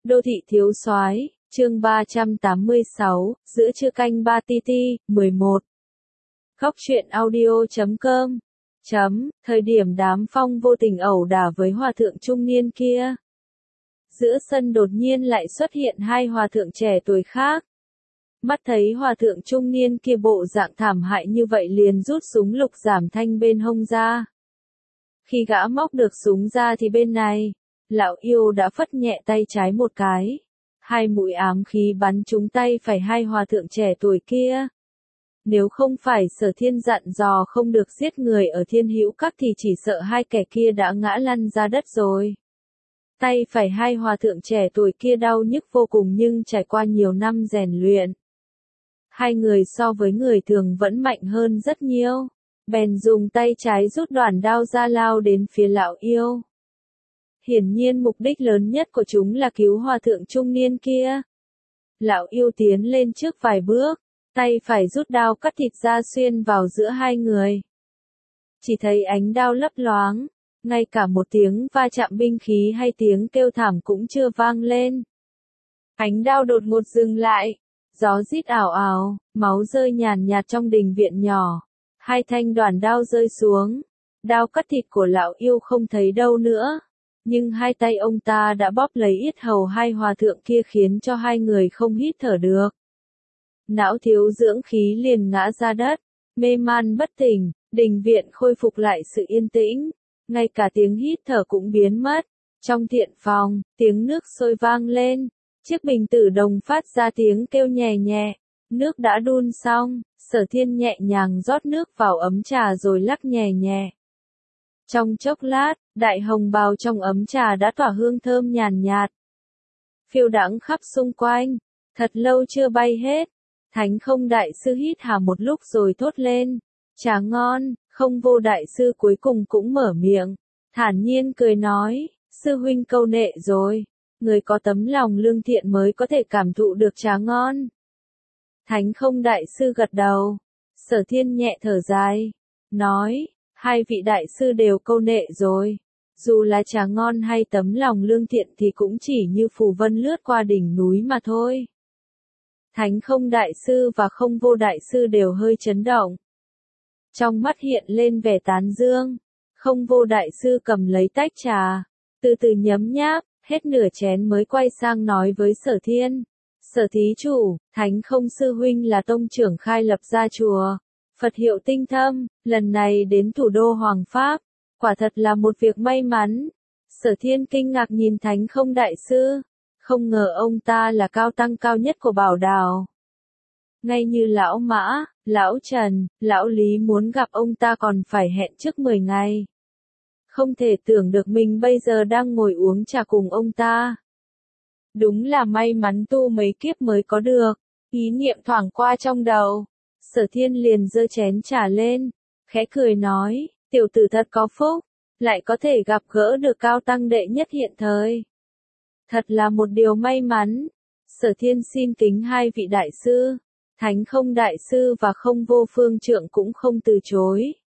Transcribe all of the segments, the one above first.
Đô thị thiếu soái, chương 386, giữa trưa canh 3 TT, 11. Góc truyện audio.com. Thời điểm đám Phong vô tình ẩu đả với hòa thượng trung niên kia. Giữa sân đột nhiên lại xuất hiện hai hòa thượng trẻ tuổi khác. Mắt thấy hòa thượng trung niên kia bộ dạng thảm hại như vậy liền rút súng lục giảm thanh bên hông ra. Khi gã móc được súng ra thì bên này, lão yêu đã phất nhẹ tay trái một cái. Hai mũi ám khí bắn trúng tay phải hai hòa thượng trẻ tuổi kia. Nếu không phải Sở Thiên dặn dò không được giết người ở Thiên Hữu Các thì chỉ sợ hai kẻ kia đã ngã lăn ra đất rồi. Tay phải hai hòa thượng trẻ tuổi kia đau nhức vô cùng nhưng trải qua nhiều năm rèn luyện. Hai người so với người thường vẫn mạnh hơn rất nhiều. Bèn dùng tay trái rút đoạn đao ra lao đến phía lão yêu. Hiển nhiên mục đích lớn nhất của chúng là cứu hòa thượng trung niên kia. Lão yêu tiến lên trước vài bước, tay phải rút đao cắt thịt ra xuyên vào giữa hai người. Chỉ thấy ánh đao lấp loáng, ngay cả một tiếng va chạm binh khí hay tiếng kêu thảm cũng chưa vang lên. Ánh đao đột ngột dừng lại, gió rít ảo ảo, máu rơi nhàn nhạt trong đình viện nhỏ. Hai thanh đoản đao rơi xuống, đao cắt thịt của lão yêu không thấy đâu nữa. Nhưng hai tay ông ta đã bóp lấy yết hầu hai hòa thượng kia khiến cho hai người không hít thở được. Não thiếu dưỡng khí liền ngã ra đất, mê man bất tỉnh, đình viện khôi phục lại sự yên tĩnh, ngay cả tiếng hít thở cũng biến mất. Trong thiện phòng, tiếng nước sôi vang lên, chiếc bình tử đồng phát ra tiếng kêu nhẹ nhẹ. Nước đã đun xong, Sở Thiên nhẹ nhàng rót nước vào ấm trà rồi lắc nhẹ nhẹ. Trong chốc lát, đại hồng bào trong ấm trà đã tỏa hương thơm nhàn nhạt. Phiêu đãng khắp xung quanh, thật lâu chưa bay hết. Thánh Không đại sư hít hà một lúc rồi thốt lên. Trà ngon, Không Vô đại sư cuối cùng cũng mở miệng. Thản nhiên cười nói, sư huynh câu nệ rồi. Người có tấm lòng lương thiện mới có thể cảm thụ được trà ngon. Thánh Không đại sư gật đầu. Sở Thiên nhẹ thở dài. Nói, hai vị đại sư đều câu nệ rồi. Dù là trà ngon hay tấm lòng lương thiện thì cũng chỉ như phù vân lướt qua đỉnh núi mà thôi. Thánh Không đại sư và Không Vô đại sư đều hơi chấn động. Trong mắt hiện lên vẻ tán dương. Không Vô đại sư cầm lấy tách trà, từ từ nhấm nháp, hết nửa chén mới quay sang nói với Sở Thiên. Sở thí chủ, Thánh Không sư huynh là tông trưởng khai lập ra chùa Phật hiệu Tinh Thâm, lần này đến thủ đô Hoàng Pháp, quả thật là một việc may mắn. Sở Thiên kinh ngạc nhìn Thánh Không đại sư, không ngờ ông ta là cao tăng cao nhất của Bảo Đào. Ngay như lão Mã, lão Trần, lão Lý muốn gặp ông ta còn phải hẹn trước 10 ngày. Không thể tưởng được mình bây giờ đang ngồi uống trà cùng ông ta. Đúng là may mắn tu mấy kiếp mới có được. Ý niệm thoảng qua trong đầu. Sở Thiên liền giơ chén trà lên, khẽ cười nói, tiểu tử thật có phúc, lại có thể gặp gỡ được cao tăng đệ nhất hiện thời. Thật là một điều may mắn. Sở Thiên xin kính hai vị đại sư, Thánh Không đại sư và Không Vô phương trượng cũng không từ chối.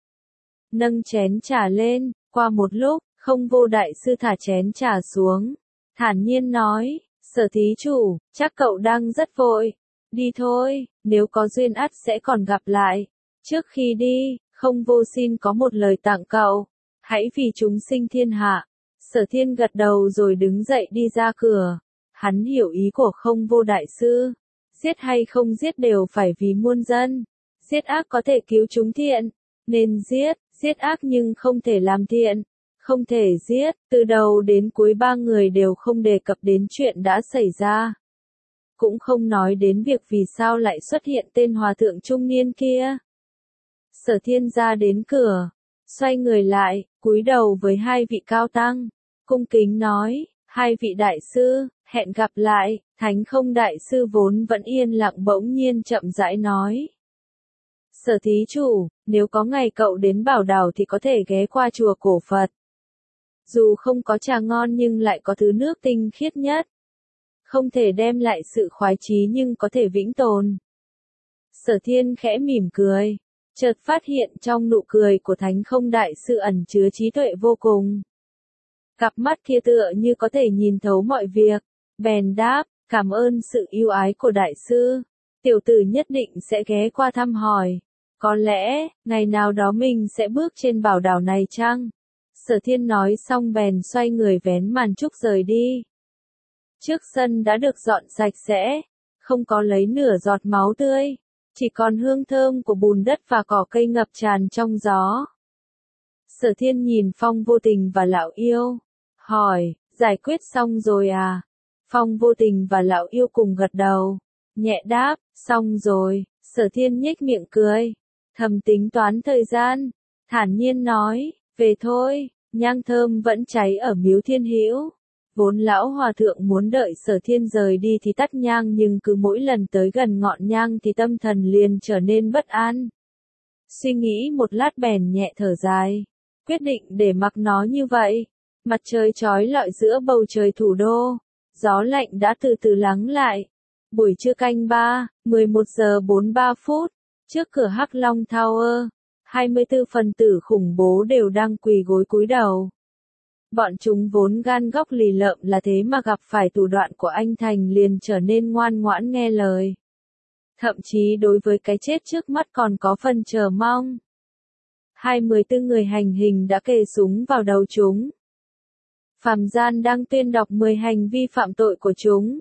Nâng chén trà lên, qua một lúc, Không Vô đại sư thả chén trà xuống, thản nhiên nói, Sở thí chủ, chắc cậu đang rất vội. Đi thôi, nếu có duyên ắt sẽ còn gặp lại. Trước khi đi, Không Vô xin có một lời tặng cậu. Hãy vì chúng sinh thiên hạ. Sở Thiên gật đầu rồi đứng dậy đi ra cửa. Hắn hiểu ý của Không Vô đại sư. Giết hay không giết đều phải vì muôn dân. Giết ác có thể cứu chúng thiện. Nên giết ác nhưng không thể làm thiện. Không thể giết, từ đầu đến cuối ba người đều không đề cập đến chuyện đã xảy ra. Cũng không nói đến việc vì sao lại xuất hiện tên hòa thượng trung niên kia. Sở Thiên ra đến cửa, xoay người lại, cúi đầu với hai vị cao tăng, cung kính nói, hai vị đại sư, hẹn gặp lại. Thánh Không đại sư vốn vẫn yên lặng bỗng nhiên chậm rãi nói. Sở thí chủ, nếu có ngày cậu đến Bảo Đào thì có thể ghé qua chùa Cổ Phật. Dù không có trà ngon nhưng lại có thứ nước tinh khiết nhất. Không thể đem lại sự khoái trí nhưng có thể vĩnh tồn. Sở Thiên khẽ mỉm cười, chợt phát hiện trong nụ cười của Thánh Không đại sư ẩn chứa trí tuệ vô cùng. Cặp mắt kia tựa như có thể nhìn thấu mọi việc, Bèn đáp, cảm ơn sự yêu ái của đại sư. Tiểu tử nhất định sẽ ghé qua thăm hỏi. Có lẽ, ngày nào đó mình sẽ bước trên bảo đảo này chăng? Sở Thiên nói xong bèn xoay người vén màn trúc rời đi. Trước sân đã được dọn sạch sẽ, không có lấy nửa giọt máu tươi, chỉ còn hương thơm của bùn đất và cỏ cây ngập tràn trong gió. Sở Thiên nhìn Phong Vô Tình và Lão Yêu, hỏi, giải quyết xong rồi à? Phong Vô Tình và Lão Yêu cùng gật đầu, nhẹ đáp, xong rồi. Sở Thiên nhếch miệng cười, thầm tính toán thời gian, thản nhiên nói, về thôi. Nhang thơm vẫn cháy ở miếu Thiên Hữu. Vốn lão hòa thượng muốn đợi Sở Thiên rời đi thì tắt nhang, nhưng cứ mỗi lần tới gần ngọn nhang thì tâm thần liền trở nên bất an. Suy nghĩ một lát bèn nhẹ thở dài, quyết định để mặc nó như vậy. Mặt trời chói lọi giữa bầu trời thủ đô, gió lạnh đã từ từ lắng lại. Buổi trưa canh 3, 11 giờ 43 phút, trước cửa Hắc Long Tower, 24 phần tử khủng bố đều đang quỳ gối cúi đầu. Bọn chúng vốn gan góc lì lợm là thế mà gặp phải thủ đoạn của anh Thành liền trở nên ngoan ngoãn nghe lời. Thậm chí đối với cái chết trước mắt còn có phần chờ mong. 24 người hành hình đã kề súng vào đầu chúng. Phạm Gian đang tuyên đọc 10 hành vi phạm tội của chúng.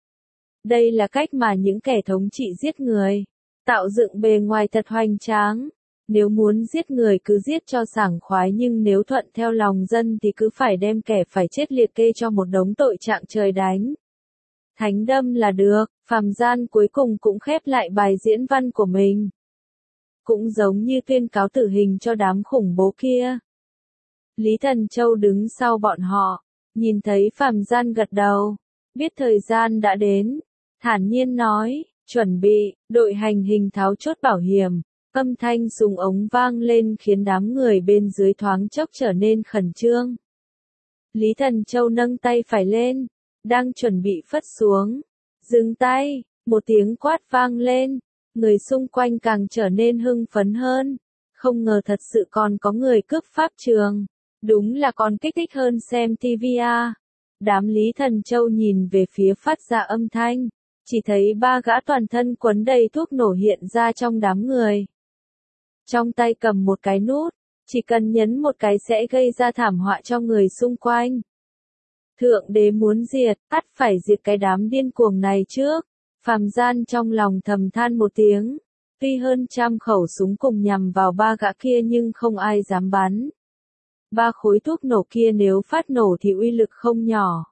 Đây là cách mà những kẻ thống trị giết người, tạo dựng bề ngoài thật hoành tráng. Nếu muốn giết người cứ giết cho sảng khoái, nhưng nếu thuận theo lòng dân thì cứ phải đem kẻ phải chết liệt kê cho một đống tội trạng trời đánh. Thánh đâm là được. Phạm Gian cuối cùng cũng khép lại bài diễn văn của mình. Cũng giống như tuyên cáo tử hình cho đám khủng bố kia. Lý Thần Châu đứng sau bọn họ, nhìn thấy Phạm Gian gật đầu, biết thời gian đã đến, thản nhiên nói, chuẩn bị. Đội hành hình tháo chốt bảo hiểm. Âm thanh súng ống vang lên khiến đám người bên dưới thoáng chốc trở nên khẩn trương. Lý Thần Châu nâng tay phải lên, đang chuẩn bị phất xuống. Dừng tay, một tiếng quát vang lên, người xung quanh càng trở nên hưng phấn hơn. Không ngờ thật sự còn có người cướp pháp trường. Đúng là còn kích thích hơn xem TV à. Đám Lý Thần Châu nhìn về phía phát ra âm thanh, chỉ thấy ba gã toàn thân quấn đầy thuốc nổ hiện ra trong đám người. Trong tay cầm một cái nút, chỉ cần nhấn một cái sẽ gây ra thảm họa cho người xung quanh. Thượng đế muốn diệt, ắt phải diệt cái đám điên cuồng này trước. Phạm Gian trong lòng thầm than một tiếng. Tuy hơn 100 khẩu súng cùng nhằm vào ba gã kia nhưng không ai dám bắn. 3 khối thuốc nổ kia nếu phát nổ thì uy lực không nhỏ.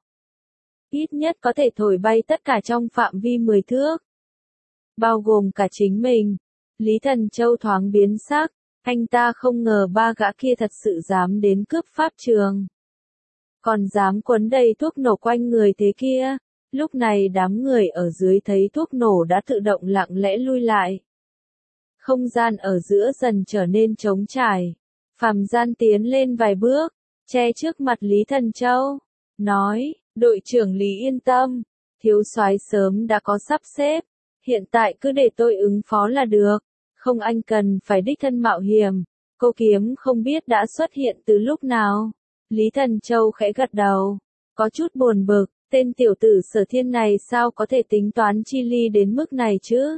Ít nhất có thể thổi bay tất cả trong phạm vi 10 thước. Bao gồm cả chính mình. Lý Thần Châu thoáng biến sắc, anh ta không ngờ ba gã kia thật sự dám đến cướp pháp trường. Còn dám quấn đầy thuốc nổ quanh người thế kia. Lúc này đám người ở dưới thấy thuốc nổ đã tự động lặng lẽ lui lại. Không gian ở giữa dần trở nên trống trải. Phạm Gian tiến lên vài bước, che trước mặt Lý Thần Châu, nói, đội trưởng Lý yên tâm, thiếu soái sớm đã có sắp xếp, hiện tại cứ để tôi ứng phó là được, không anh cần phải đích thân mạo hiểm. Cô kiếm không biết đã xuất hiện từ lúc nào. Lý Thần Châu khẽ gật đầu, có chút buồn bực, tên tiểu tử Sở Thiên này sao có thể tính toán chi ly đến mức này chứ?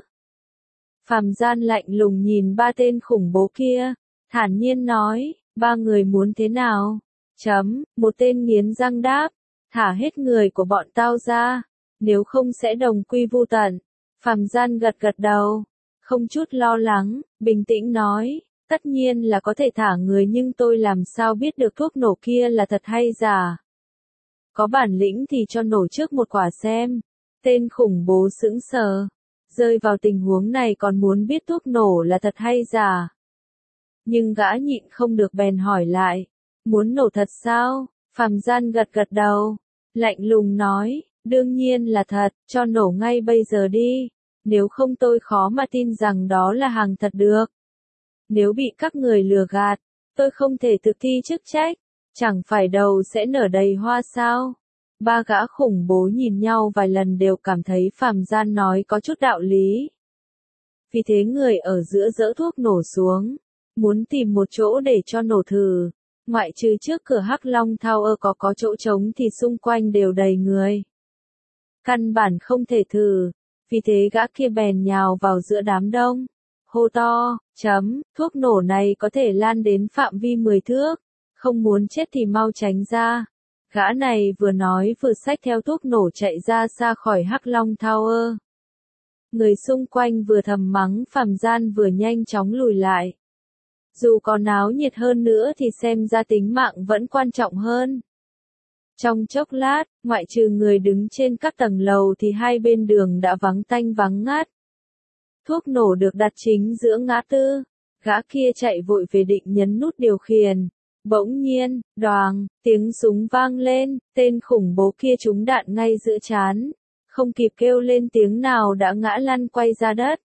Phạm Gian lạnh lùng nhìn ba tên khủng bố kia, thản nhiên nói, ba người muốn thế nào? Một tên nghiến răng đáp, thả hết người của bọn tao ra, nếu không sẽ đồng quy vu tận. Phạm Gian gật gật đầu, không chút lo lắng, bình tĩnh nói, tất nhiên là có thể thả người nhưng tôi làm sao biết được thuốc nổ kia là thật hay giả? Có bản lĩnh thì cho nổ trước một quả xem. Tên khủng bố sững sờ, rơi vào tình huống này còn muốn biết thuốc nổ là thật hay giả. Nhưng gã nhịn không được bèn hỏi lại, muốn nổ thật sao? Phạm Gian gật gật đầu, lạnh lùng nói, đương nhiên là thật, cho nổ ngay bây giờ đi, nếu không tôi khó mà tin rằng đó là hàng thật được. Nếu bị các người lừa gạt, tôi không thể thực thi chức trách, chẳng phải đầu sẽ nở đầy hoa sao? Ba gã khủng bố nhìn nhau vài lần đều cảm thấy Phạm Gian nói có chút đạo lý. Vì thế người ở giữa dỡ thuốc nổ xuống, muốn tìm một chỗ để cho nổ thử. Ngoại trừ trước cửa Hắc Long Tower có chỗ trống thì xung quanh đều đầy người. căn bản không thể thử, vì thế gã kia bèn nhào vào giữa đám đông, hô to, thuốc nổ này có thể lan đến phạm vi 10 thước, không muốn chết thì mau tránh ra. Gã này vừa nói vừa xách theo thuốc nổ chạy ra xa khỏi Hắc Long Tower. Người xung quanh vừa thầm mắng Phàm Gian vừa nhanh chóng lùi lại. Dù có náo nhiệt hơn nữa thì xem ra tính mạng vẫn quan trọng hơn. Trong chốc lát, ngoại trừ người đứng trên các tầng lầu thì hai bên đường đã vắng tanh vắng ngắt. Thuốc nổ được đặt chính giữa ngã tư. Gã kia chạy vội về định nhấn nút điều khiển. Bỗng nhiên, đoàng, tiếng súng vang lên, tên khủng bố kia trúng đạn ngay giữa trán. Không kịp kêu lên tiếng nào đã ngã lăn quay ra đất.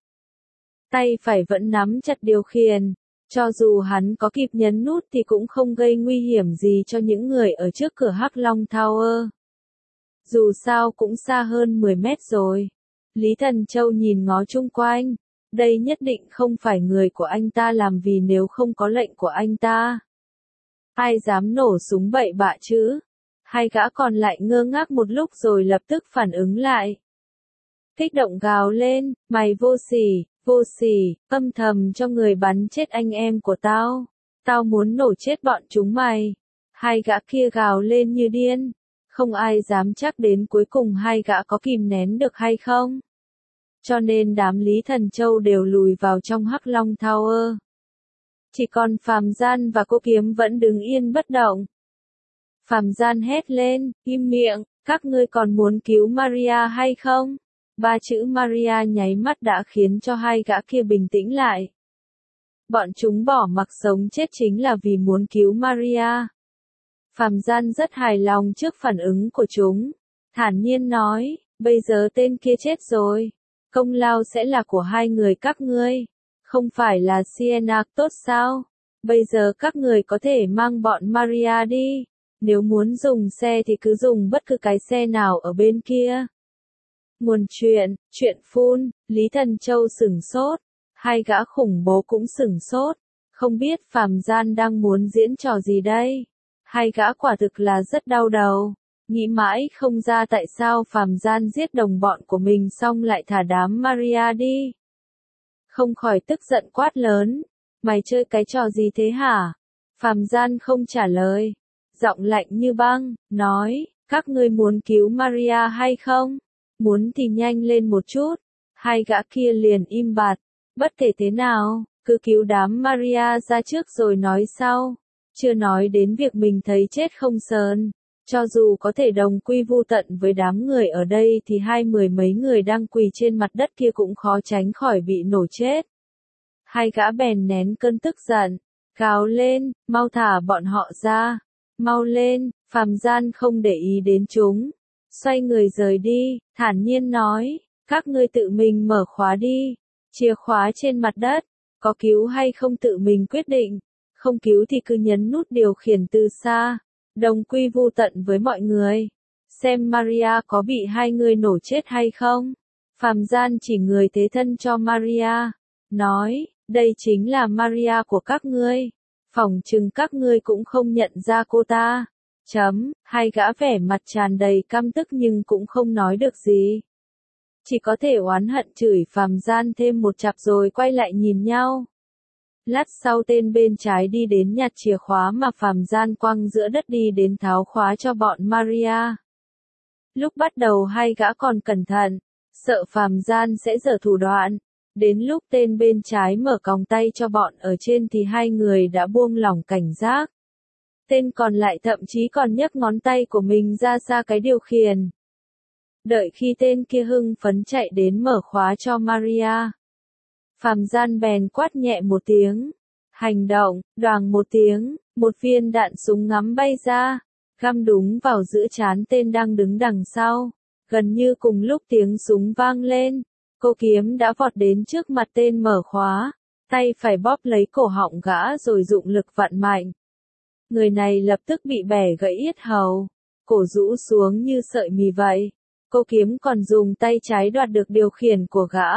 Tay phải vẫn nắm chặt điều khiển. Cho dù hắn có kịp nhấn nút thì cũng không gây nguy hiểm gì cho những người ở trước cửa Hắc Long Tower. Dù sao cũng xa hơn 10 mét rồi. Lý Thần Châu nhìn ngó chung quanh. Đây nhất định không phải người của anh ta làm vì nếu không có lệnh của anh ta. Ai dám nổ súng bậy bạ chứ? Hai gã còn lại ngơ ngác một lúc rồi lập tức phản ứng lại. Kích động gào lên, mày vô sỉ, âm thầm cho người bắn chết anh em của tao. Tao muốn nổ chết bọn chúng mày. Hai gã kia gào lên như điên. Không ai dám chắc đến cuối cùng hai gã có kìm nén được hay không. Cho nên đám Lý Thần Châu đều lùi vào trong Hắc Long Tower. Chỉ còn Phàm Gian và cô Kiếm vẫn đứng yên bất động. Phàm Gian hét lên, im miệng, các ngươi còn muốn cứu Maria hay không? Ba chữ Maria nháy mắt đã khiến cho hai gã kia bình tĩnh lại. Bọn chúng bỏ mặc sống chết chính là vì muốn cứu Maria. Phàm Gian rất hài lòng trước phản ứng của chúng. Thản nhiên nói, bây giờ tên kia chết rồi. Công lao sẽ là của hai người các ngươi. Không phải là Sienna tốt sao? Bây giờ các người có thể mang bọn Maria đi. Nếu muốn dùng xe thì cứ dùng bất cứ cái xe nào ở bên kia. Nguồn chuyện phun, Lý Thần Châu sửng sốt. Hai gã khủng bố cũng sửng sốt. Không biết Phàm Gian đang muốn diễn trò gì đây? Hai gã quả thực là rất đau đầu. Nghĩ mãi không ra tại sao Phàm Gian giết đồng bọn của mình xong lại thả đám Maria đi. Không khỏi tức giận quát lớn. Mày chơi cái trò gì thế hả? Phàm Gian không trả lời. Giọng lạnh như băng, nói, các ngươi muốn cứu Maria hay không? Muốn thì nhanh lên một chút. Hai gã kia liền im bặt. Bất kể thế nào, cứ cứu đám Maria ra trước rồi nói sau. Chưa nói đến việc mình thấy chết không sờn. Cho dù có thể đồng quy vu tận với đám người ở đây thì mười mấy người đang quỳ trên mặt đất kia cũng khó tránh khỏi bị nổ chết. Hai gã bèn nén cơn tức giận, gào lên, mau thả bọn họ ra, mau lên. Phàm Gian không để ý đến chúng, xoay người rời đi, thản nhiên nói, các ngươi tự mình mở khóa đi, chìa khóa trên mặt đất, có cứu hay không tự mình quyết định, không cứu thì cứ nhấn nút điều khiển từ xa, đồng quy vu tận với mọi người, xem Maria có bị hai người nổ chết hay không. Phàm Gian chỉ người thế thân cho Maria, nói, đây chính là Maria của các ngươi, phỏng chừng các ngươi cũng không nhận ra cô ta. Hai gã vẻ mặt tràn đầy căm tức nhưng cũng không nói được gì. Chỉ có thể oán hận chửi Phàm Gian thêm một chặp rồi quay lại nhìn nhau. Lát sau tên bên trái đi đến nhặt chìa khóa mà Phàm Gian quăng giữa đất đi đến tháo khóa cho bọn Maria. Lúc bắt đầu hai gã còn cẩn thận, sợ Phàm Gian sẽ giở thủ đoạn. Đến lúc tên bên trái mở còng tay cho bọn ở trên thì hai người đã buông lỏng cảnh giác. Tên còn lại thậm chí còn nhấc ngón tay của mình ra xa cái điều khiển. Đợi khi tên kia hưng phấn chạy đến mở khóa cho Maria. Phàm Gian bèn quát nhẹ một tiếng. Hành động, đoàng một tiếng, một viên đạn súng ngắm bay ra, găm đúng vào giữa trán tên đang đứng đằng sau. Gần như cùng lúc tiếng súng vang lên, cô Kiếm đã vọt đến trước mặt tên mở khóa, tay phải bóp lấy cổ họng gã rồi dụng lực vặn mạnh. Người này lập tức bị bẻ gãy yết hầu, cổ rũ xuống như sợi mì vậy. Cô Kiếm còn dùng tay trái đoạt được điều khiển của gã.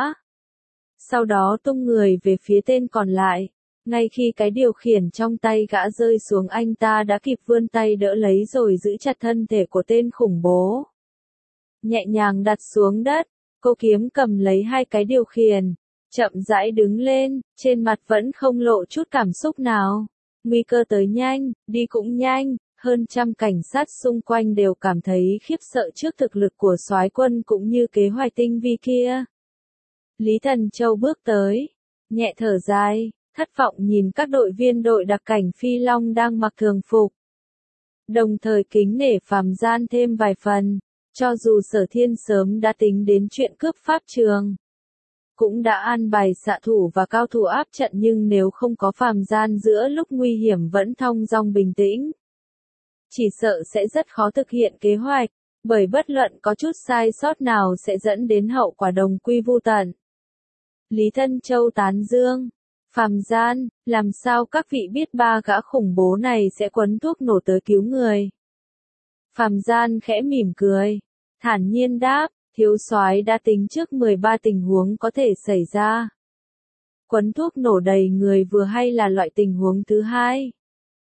Sau đó tung người về phía tên còn lại. Ngay khi cái điều khiển trong tay gã rơi xuống anh ta đã kịp vươn tay đỡ lấy rồi giữ chặt thân thể của tên khủng bố. nhẹ nhàng đặt xuống đất, cô kiếm cầm lấy hai cái điều khiển, chậm rãi đứng lên, trên mặt vẫn không lộ chút cảm xúc nào. Nguy cơ tới nhanh, đi cũng nhanh, hơn trăm cảnh sát xung quanh đều cảm thấy khiếp sợ trước thực lực của soái quân cũng như kế hoạch tinh vi kia. Lý Thần Châu bước tới, nhẹ thở dài, thất vọng nhìn các đội viên đội đặc cảnh Phi Long đang mặc thường phục. Đồng thời kính nể Phàm Gian thêm vài phần, cho dù Sở Thiên sớm đã tính đến chuyện cướp pháp trường. Cũng đã an bài xạ thủ và cao thủ áp trận nhưng nếu không có Phàm Gian giữa lúc nguy hiểm vẫn thong dong bình tĩnh. Chỉ sợ sẽ rất khó thực hiện kế hoạch, bởi bất luận có chút sai sót nào sẽ dẫn đến hậu quả đồng quy vu tận. Lý Thân Châu tán dương. Phàm Gian, làm sao các vị biết ba gã khủng bố này sẽ quấn thuốc nổ tới cứu người? Phàm Gian khẽ mỉm cười, thản nhiên đáp, thiếu soái đã tính trước 13 tình huống có thể xảy ra. Quấn thuốc nổ đầy người vừa hay là loại tình huống thứ hai.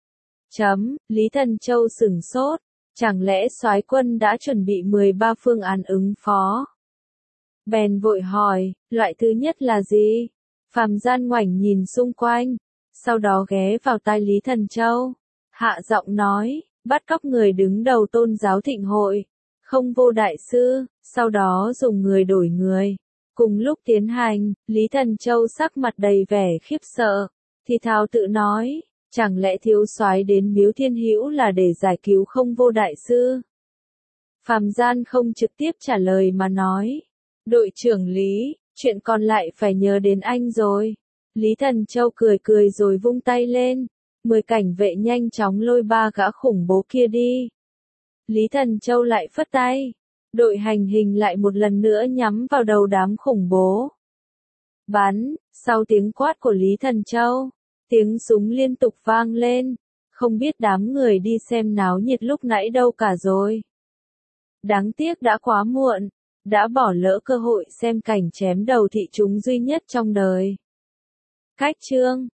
Lý Thần Châu sửng sốt, chẳng lẽ soái quân đã chuẩn bị 13 phương án ứng phó? Bèn vội hỏi, loại thứ nhất là gì? Phàm Gian ngoảnh nhìn xung quanh, sau đó ghé vào tai Lý Thần Châu, hạ giọng nói, bắt cóc người đứng đầu tôn giáo thịnh hội, không vô đại sư, sau đó dùng người đổi người. Cùng lúc tiến hành, Lý Thần Châu sắc mặt đầy vẻ khiếp sợ, thì thào tự nói, chẳng lẽ thiếu soái đến Miếu Thiên Hữu là để giải cứu không vô đại sư? Phàm Gian không trực tiếp trả lời mà nói, đội trưởng Lý, chuyện còn lại phải nhớ đến anh rồi. Lý Thần Châu cười cười rồi vung tay lên, 10 cảnh vệ nhanh chóng lôi ba gã khủng bố kia đi. Lý Thần Châu lại phất tay, đội hành hình lại một lần nữa nhắm vào đầu đám khủng bố. Bắn, sau tiếng quát của Lý Thần Châu, tiếng súng liên tục vang lên, không biết đám người đi xem náo nhiệt lúc nãy đâu cả rồi. Đáng tiếc đã quá muộn, đã bỏ lỡ cơ hội xem cảnh chém đầu thị chúng duy nhất trong đời. Cách chương